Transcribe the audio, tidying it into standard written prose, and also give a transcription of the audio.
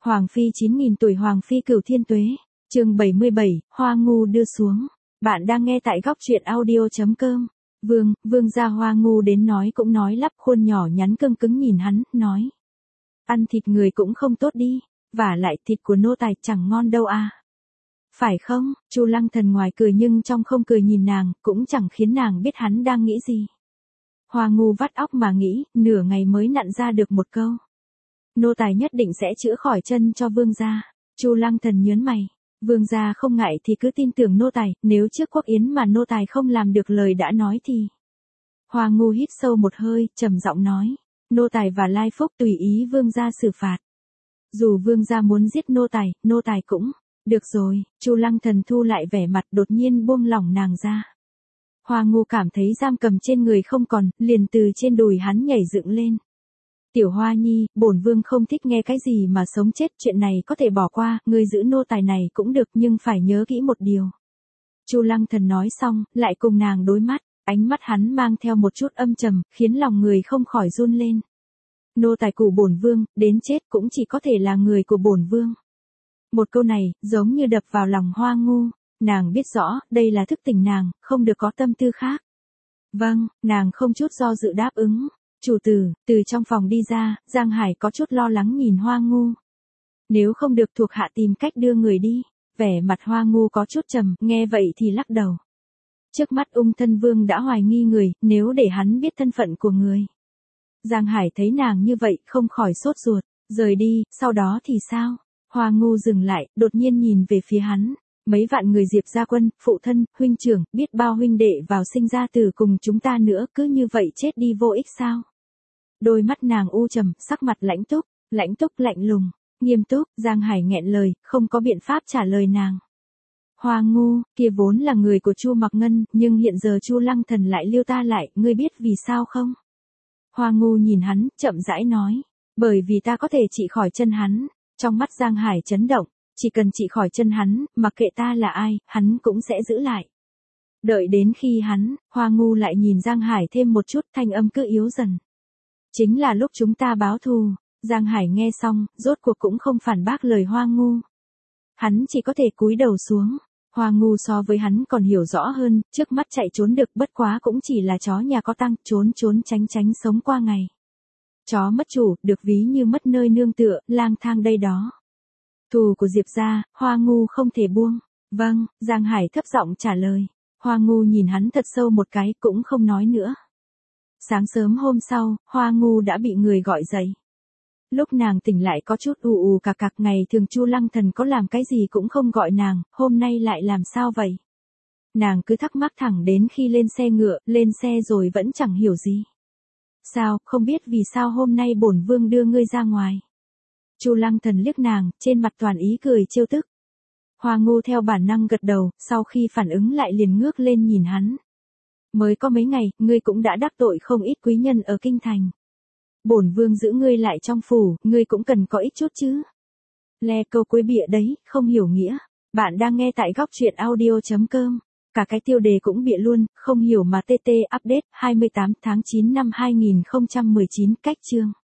Hoàng phi 9.000 tuổi, Hoàng phi cửu thiên tuế. Chương 77, Hoa Ngu đưa xuống. Bạn đang nghe tại góc truyện audio.com. Vương gia Hoa Ngu đến nói cũng nói lắp, khuôn nhỏ nhắn cưng cứng nhìn hắn, nói: ăn thịt người cũng không tốt đi, vả lại thịt của nô tài chẳng ngon đâu à. Phải không? Chu Lăng Thần ngoài cười nhưng trong không cười nhìn nàng, cũng chẳng khiến nàng biết hắn đang nghĩ gì. Hoa Ngu vắt óc mà nghĩ, nửa ngày mới nặn ra được một câu: nô tài nhất định sẽ chữa khỏi chân cho vương gia. Chu Lăng Thần nhớn mày. Vương gia không ngại thì cứ tin tưởng nô tài, nếu trước quốc yến mà nô tài không làm được lời đã nói thì. Hoa Ngu hít sâu một hơi, trầm giọng nói: nô tài và Lai Phúc tùy ý vương gia xử phạt. Dù vương gia muốn giết nô tài cũng. Được rồi. Chu Lăng Thần thu lại vẻ mặt, đột nhiên buông lỏng nàng ra. Hoa Ngu cảm thấy giam cầm trên người không còn, liền từ trên đùi hắn nhảy dựng lên. Tiểu Hoa Nhi, bổn vương không thích nghe cái gì mà sống chết, chuyện này có thể bỏ qua, ngươi giữ nô tài này cũng được nhưng phải nhớ kỹ một điều. Chu Lăng Thần nói xong, lại cùng nàng đối mắt, ánh mắt hắn mang theo một chút âm trầm, khiến lòng người không khỏi run lên. Nô tài của bổn vương, đến chết cũng chỉ có thể là người của bổn vương. Một câu này, giống như đập vào lòng Hoa Ngu, nàng biết rõ, đây là thức tỉnh nàng, không được có tâm tư khác. Vâng, nàng không chút do dự đáp ứng. Chủ tử, từ trong phòng đi ra, Giang Hải có chút lo lắng nhìn Hoa Ngu. Nếu không được thuộc hạ tìm cách đưa người đi. Vẻ mặt Hoa Ngu có chút trầm, nghe vậy thì lắc đầu. Trước mắt Ung Thân Vương đã hoài nghi người, nếu để hắn biết thân phận của người. Giang Hải thấy nàng như vậy, không khỏi sốt ruột, rời đi, sau đó thì sao? Hoa Ngu dừng lại, đột nhiên nhìn về phía hắn. Mấy vạn người Diệp gia quân, phụ thân, huynh trưởng, biết bao huynh đệ vào sinh ra tử cùng chúng ta nữa, cứ như vậy chết đi vô ích sao? Đôi mắt nàng u trầm, sắc mặt lãnh túc lạnh lùng, nghiêm túc. Giang Hải nghẹn lời, không có biện pháp trả lời nàng. Hoa Ngu, kia vốn là người của Chu Mặc Ngân, nhưng hiện giờ Chu Lăng Thần lại lưu ta lại, ngươi biết vì sao không? Hoa Ngu nhìn hắn, chậm rãi nói: bởi vì ta có thể trị khỏi chân hắn. Trong mắt Giang Hải chấn động, chỉ cần trị khỏi chân hắn, mặc kệ ta là ai, hắn cũng sẽ giữ lại. Đợi đến khi hắn, Hoa Ngu lại nhìn Giang Hải thêm một chút, thanh âm cứ yếu dần. Chính là lúc chúng ta báo thù. Giang Hải nghe xong, rốt cuộc cũng không phản bác lời Hoa Ngu. Hắn chỉ có thể cúi đầu xuống. Hoa Ngu so với hắn còn hiểu rõ hơn, trước mắt chạy trốn được bất quá cũng chỉ là chó nhà có tăng, trốn tránh sống qua ngày. Chó mất chủ, được ví như mất nơi nương tựa, lang thang đây đó. Thù của Diệp gia, Hoa Ngu không thể buông. Vâng, Giang Hải thấp giọng trả lời. Hoa Ngu nhìn hắn thật sâu một cái, cũng không nói nữa. Sáng sớm hôm sau, Hoa Ngu đã bị người gọi dậy. Lúc nàng tỉnh lại có chút ù cạc, ngày thường Chu Lăng Thần có làm cái gì cũng không gọi nàng, hôm nay lại làm sao vậy? Nàng cứ thắc mắc thẳng đến khi lên xe ngựa, lên xe rồi vẫn chẳng hiểu gì. Sao, không biết vì sao hôm nay bổn vương đưa ngươi ra ngoài? Chu Lăng Thần liếc nàng, trên mặt toàn ý cười trêu tức. Hoa Ngu theo bản năng gật đầu, sau khi phản ứng lại liền ngước lên nhìn hắn. Mới có mấy ngày, ngươi cũng đã đắc tội không ít quý nhân ở kinh thành. Bổn vương giữ ngươi lại trong phủ, ngươi cũng cần có ít chút chứ. Le câu cuối bịa đấy, không hiểu nghĩa. Bạn đang nghe tại góc truyện audio.com. Cả cái tiêu đề cũng bịa luôn, không hiểu mà TT update 28 tháng 9 năm 2019 cách chương.